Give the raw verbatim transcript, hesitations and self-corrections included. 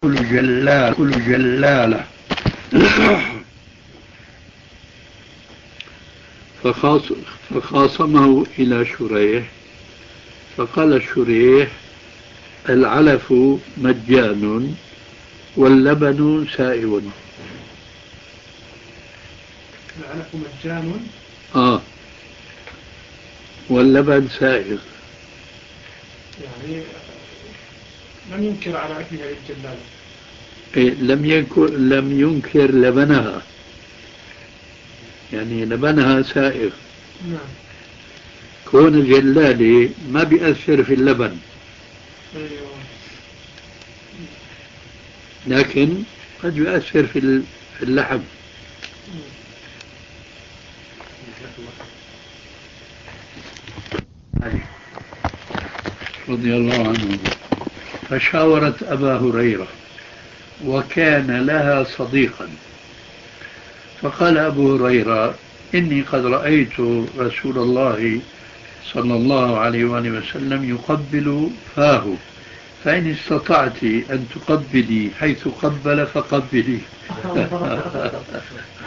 كل جلال كل جلالة. فخاصمه إلى شريح، فقال شريح: العلف مجان واللبن سائغ. العلف مجان آه واللبن سائغ، يعني لم ينكر على أكلها للجلالة. إيه، لم ينكر لم ينكر لبنها، يعني لبنها سائغ. نعم. كون الجلالة ما بيأثر في اللبن، أيوة. لكن قد يؤثر في في اللحم. رضي الله عنه. فشاورت أبا هريرة وكان لها صديقا، فقال أبو هريرة: إني قد رأيت رسول الله صلى الله عليه وآله وسلم يقبل فاه، فإن استطعت أن تقبلي حيث قبل فقبلي.